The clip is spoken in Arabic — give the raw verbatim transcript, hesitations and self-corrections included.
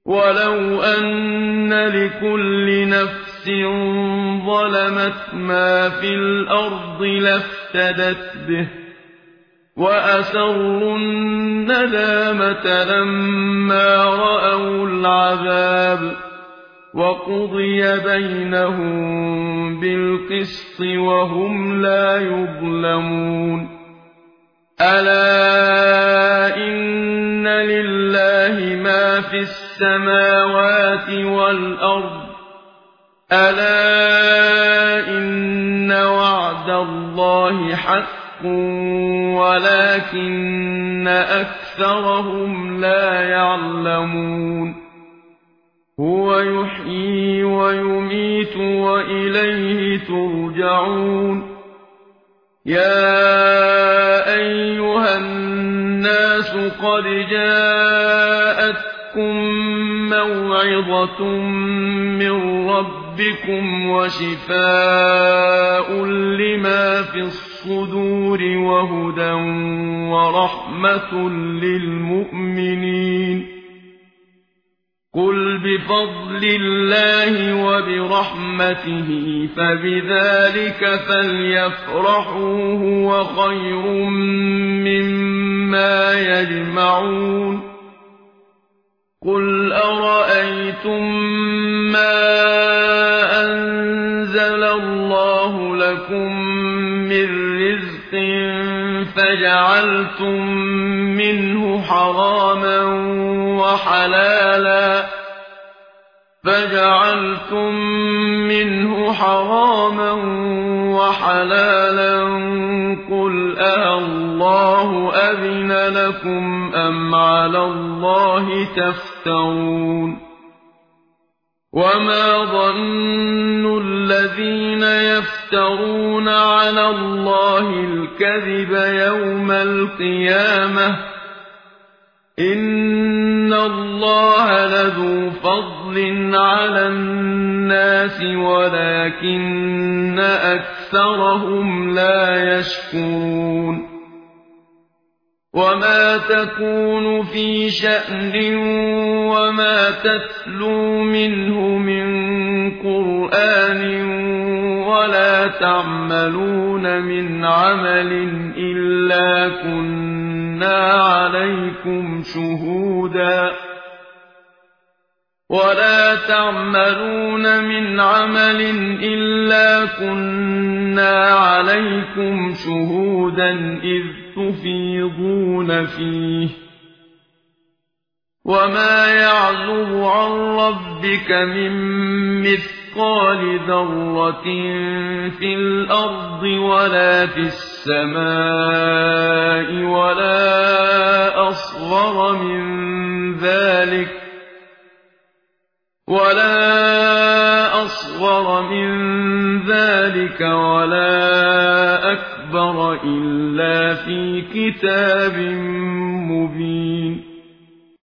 وَلَوْ أَنَّ لِكُلِّ نَفْسٍ ظَلَمَتْ مَا فِي الْأَرْضِ لَافْتَدَتْ بِهِ وَأَسَرُّوا النَّدَامَةَ لَمَّا رَأَوُا الْعَذَابَ وَقُضِيَ بَيْنَهُم بِالْقِسْطِ وَهُمْ لَا يُظْلَمُونَ أَلَا إِنَّ لِلَّهِ مَا فِي السَّمَاوَاتِ وَالْأَرْضِ أَلَا إِنَّ وَعْدَ اللَّهِ حَقٌّ وَلَكِنَّ أَكْثَرَهُمْ لَا يَعْلَمُونَ هُوَ يُحْيِي وَيُمِيتُ وَإِلَيْهِ تُرْجَعُونَ يَا أَيُّهَا النَّاسُ قَدْ جَاءَتْكُم مَّوْعِظَةٌ مِّن رَّبِّكُمْ وَشِفَاءٌ لِّمَا فِي الصُّدُورِ وَهُدًى وَرَحْمَةٌ لِّلْمُؤْمِنِينَ قُلْ بِفَضْلِ اللَّهِ وَبِرَحْمَتِهِ فَبِذَلِكَ فَلْيَفْرَحُوا هُوَ خَيْرٌ مِّمَّا يَجْمَعُونَ قُلْ أَرَأَيْتُم مَّا أَنزَلَ اللَّهُ لَكُم مِّن رِّزْقٍ فَجَعَلْتُم مِّنْهُ حَرَامًا وَحَلَالًا فَجَعَلْتُم مِّنْهُ حَرَامًا وَحَلَالًا قُلْ أَاللَّهُ أَذِنَ لَكُمْ أَمْ عَلَى اللَّهِ تَفْتَرُونَ وَمَا ظَنُّ الَّذِينَ يَفْتَرُونَ عَلَى اللَّهِ الْكَذِبَ يَوْمَ الْقِيَامَةِ إِنَّ اللَّهَ لَذُو فَضْلٍ عَلَى النَّاسِ وَلَكِنَّ أَكْثَرَهُمْ لَا يَشْكُرُونَ وَمَا تَكُونُ فِي شَأْنٍ وَمَا تَتْلُو مِنْهُ مِنْ قُرْآنٍ وَلَا تَعْمَلُونَ مِنْ عَمَلٍ إِلَّا كُنَّا عَلَيْكُمْ شُهُودًا وَلَا تَعْمَلُونَ مِنْ عَمَلٍ إِلَّا كُنَّا عَلَيْكُمْ شُهُودًا إِذْ تُفِيضُونَ فِيهِ وَمَا يَعْزُبُ عَن رَّبِّكَ مِن مِّثْقَالِ ذَرَّةٍ فِي الْأَرْضِ وَلَا فِي السَّمَاءِ وَلَا أَصْغَرَ مِن ذَلِكَ وَلَا أَصْغَرَ مِن ذَلِكَ وَلَا أَكْبَرَ إِلَّا فِي كِتَابٍ مُّبِينٍ